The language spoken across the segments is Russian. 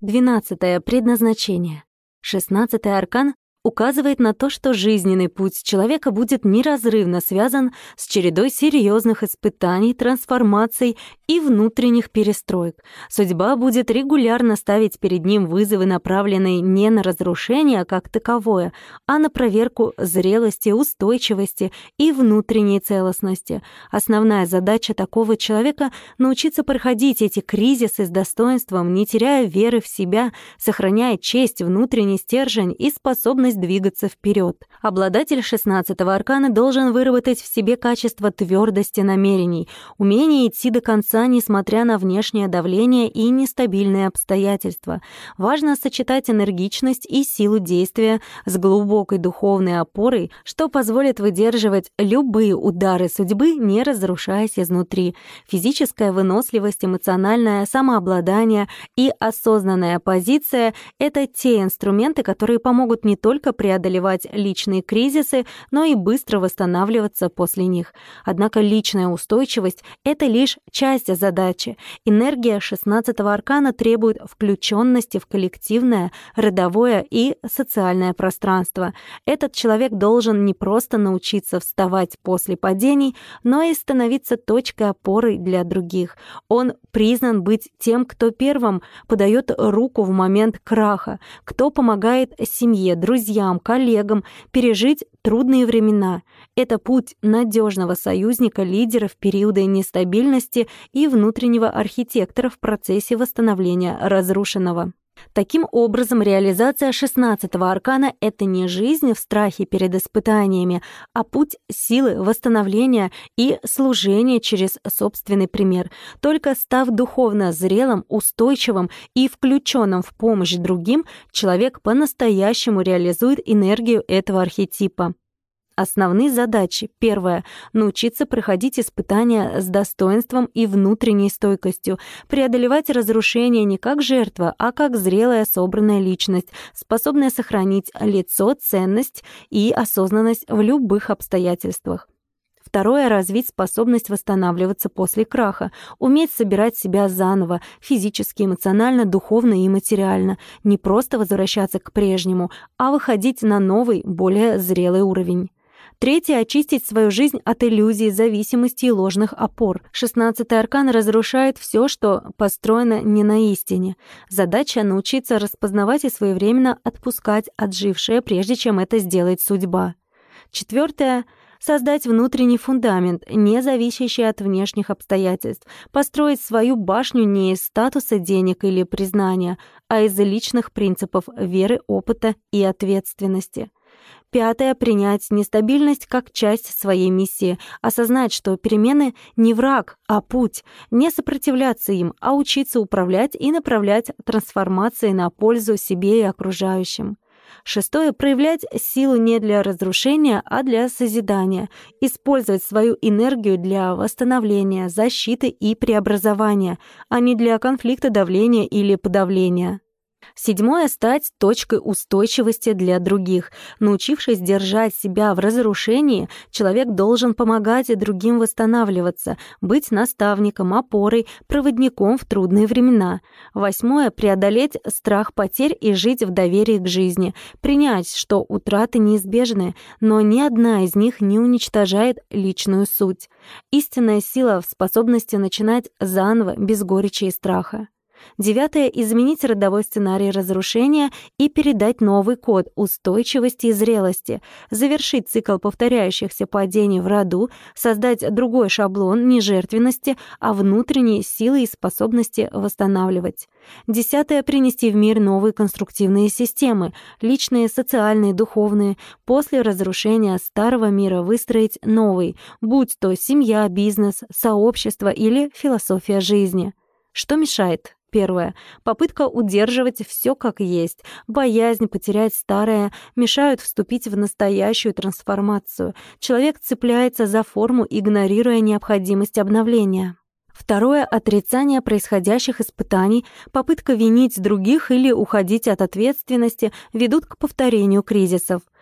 12. Предназначение. 16-й аркан указывает на то, что жизненный путь человека будет неразрывно связан с чередой серьезных испытаний, трансформаций и внутренних перестроек. Судьба будет регулярно ставить перед ним вызовы, направленные не на разрушение как таковое, а на проверку зрелости, устойчивости и внутренней целостности. Основная задача такого человека — научиться проходить эти кризисы с достоинством, не теряя веры в себя, сохраняя честь, внутренний стержень и способность двигаться вперед. Обладатель 16-го аркана должен выработать в себе качество твердости намерений, умение идти до конца, несмотря на внешнее давление и нестабильные обстоятельства. Важно сочетать энергичность и силу действия с глубокой духовной опорой, что позволит выдерживать любые удары судьбы, не разрушаясь изнутри. Физическая выносливость, эмоциональное самообладание и осознанная позиция — это те инструменты, которые помогут не только преодолевать личные кризисы, но и быстро восстанавливаться после них. Однако личная устойчивость — это лишь часть задачи. Энергия 16-го аркана требует включенности в коллективное, родовое и социальное пространство. Этот человек должен не просто научиться вставать после падений, но и становиться точкой опоры для других. Он признан быть тем, кто первым подает руку в момент краха, кто помогает семье, друзьям, коллегам пережить трудные времена. Это путь надежного союзника, лидера в периоды нестабильности и внутреннего архитектора в процессе восстановления разрушенного. Таким образом, реализация 16-го аркана — это не жизнь в страхе перед испытаниями, а путь силы, восстановления и служения через собственный пример. Только став духовно зрелым, устойчивым и включенным в помощь другим, человек по-настоящему реализует энергию этого архетипа. Основные задачи. Первое. Научиться проходить испытания с достоинством и внутренней стойкостью, преодолевать разрушения не как жертва, а как зрелая собранная личность, способная сохранить лицо, ценность и осознанность в любых обстоятельствах. Второе — развить способность восстанавливаться после краха, уметь собирать себя заново, физически, эмоционально, духовно и материально, не просто возвращаться к прежнему, а выходить на новый, более зрелый уровень. Третье — очистить свою жизнь от иллюзий, зависимости и ложных опор. 16-й аркан разрушает все, что построено не на истине. Задача — научиться распознавать и своевременно отпускать отжившее, прежде чем это сделает судьба. Четвертое — создать внутренний фундамент, не зависящий от внешних обстоятельств, построить свою башню не из статуса, денег или признания, а из личных принципов веры, опыта и ответственности. Пятое — принять нестабильность как часть своей миссии, осознать, что перемены не враг, а путь, не сопротивляться им, а учиться управлять и направлять трансформации на пользу себе и окружающим. Шестое — проявлять силу не для разрушения, а для созидания, использовать свою энергию для восстановления, защиты и преобразования, а не для конфликта, давления или подавления. Седьмое — стать точкой устойчивости для других. Научившись держать себя в разрушении, человек должен помогать и другим восстанавливаться, быть наставником, опорой, проводником в трудные времена. Восьмое — преодолеть страх потерь и жить в доверии к жизни, принять, что утраты неизбежны, но ни одна из них не уничтожает личную суть. Истинная сила в способности начинать заново, без горечи и страха. Девятое — изменить родовой сценарий разрушения и передать новый код устойчивости и зрелости, завершить цикл повторяющихся падений в роду, создать другой шаблон не жертвенности, а внутренней силы и способности восстанавливать. Десятое — принести в мир новые конструктивные системы, личные, социальные, духовные, после разрушения старого мира выстроить новый, будь то семья, бизнес, сообщество или философия жизни. Что мешает? Первое. Попытка удерживать все как есть. Боязнь потерять старое мешают вступить в настоящую трансформацию. Человек цепляется за форму, игнорируя необходимость обновления. Второе — отрицание происходящих испытаний, попытка винить других или уходить от ответственности ведут к повторению кризисов.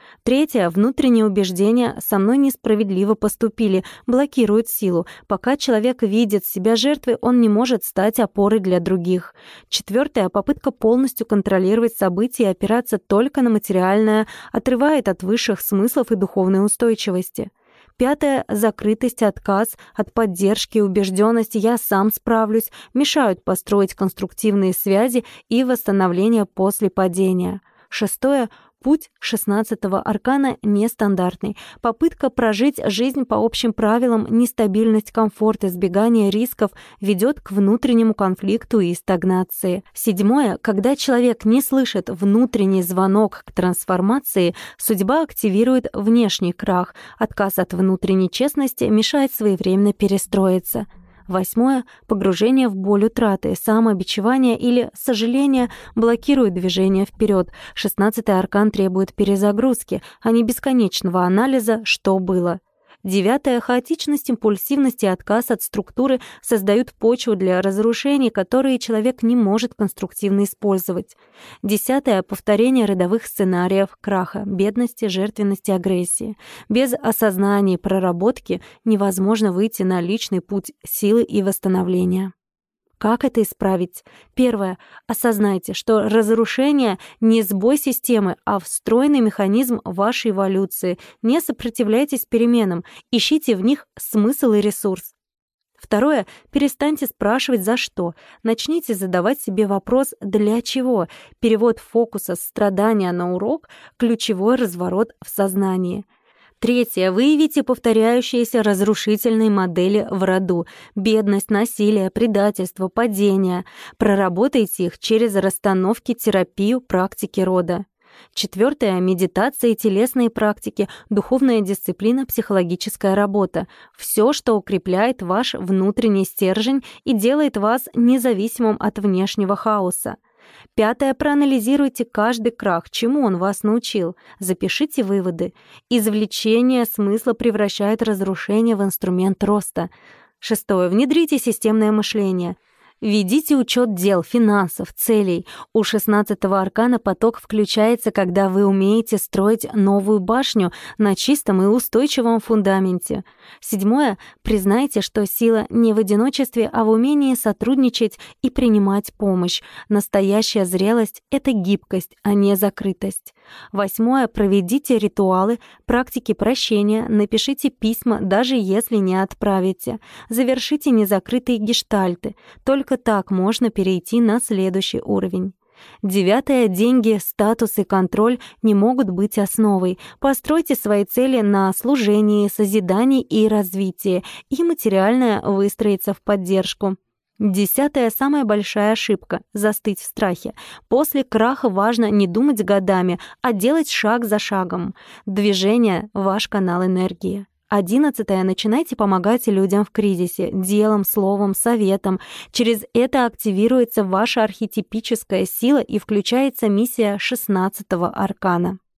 Третье, внутреннее убеждение «со мной несправедливо поступили» блокирует силу. Пока человек видит себя жертвой, он не может стать опорой для других. Четвертое, попытка полностью контролировать события и опираться только на материальное отрывает от высших смыслов и духовной устойчивости. Пятое, закрытость, отказ от поддержки, убежденность «я сам справлюсь» мешают построить конструктивные связи и восстановление после падения. Шестое, путь 16-го аркана нестандартный. Попытка прожить жизнь по общим правилам, нестабильность, комфорт, избегание рисков ведет к внутреннему конфликту и стагнации. Седьмое, когда человек не слышит внутренний звонок к трансформации, судьба активирует внешний крах. Отказ от внутренней честности мешает своевременно перестроиться. Восьмое, погружение в боль утраты, самобичевание или сожаление блокирует движение вперед. 16-й аркан требует перезагрузки, а не бесконечного анализа «что было». Девятое, хаотичность, импульсивность и отказ от структуры создают почву для разрушений, которые человек не может конструктивно использовать. Десятое, повторение родовых сценариев краха, бедности, жертвенности, агрессии. Без осознания и проработки невозможно выйти на личный путь силы и восстановления. Как это исправить? Первое. Осознайте, что разрушение не сбой системы, а встроенный механизм вашей эволюции. Не сопротивляйтесь переменам, ищите в них смысл и ресурс. Второе. Перестаньте спрашивать «за что?». Начните задавать себе вопрос «для чего?». Перевод фокуса с страдания на урок — ключевой разворот в сознании. Третье. Выявите повторяющиеся разрушительные модели в роду. Бедность, насилие, предательство, падение. Проработайте их через расстановки, терапию, практики рода. Четвертое. Медитация и телесные практики, духовная дисциплина, психологическая работа. Все, что укрепляет ваш внутренний стержень и делает вас независимым от внешнего хаоса. Пятое. Проанализируйте каждый крах, чему он вас научил. Запишите выводы. Извлечение смысла превращает разрушение в инструмент роста. Шестое. Внедрите системное мышление. Ведите учет дел, финансов, целей. У 16-го аркана поток включается, когда вы умеете строить новую башню на чистом и устойчивом фундаменте. Седьмое. Признайте, что сила не в одиночестве, а в умении сотрудничать и принимать помощь. Настоящая зрелость — это гибкость, а не закрытость. Восьмое. Проведите ритуалы, практики прощения, напишите письма, даже если не отправите. Завершите незакрытые гештальты. Только так можно перейти на следующий уровень. Девятое. Деньги, статус и контроль не могут быть основой. Постройте свои цели на служении, созидании и развитии, и материальное выстроится в поддержку. Десятое. Самая большая ошибка — застыть в страхе. После краха важно не думать годами, а делать шаг за шагом. Движение — ваш канал энергии. 11. Начинайте помогать людям в кризисе, делом, словом, советом. Через это активируется ваша архетипическая сила и включается миссия 16-го аркана.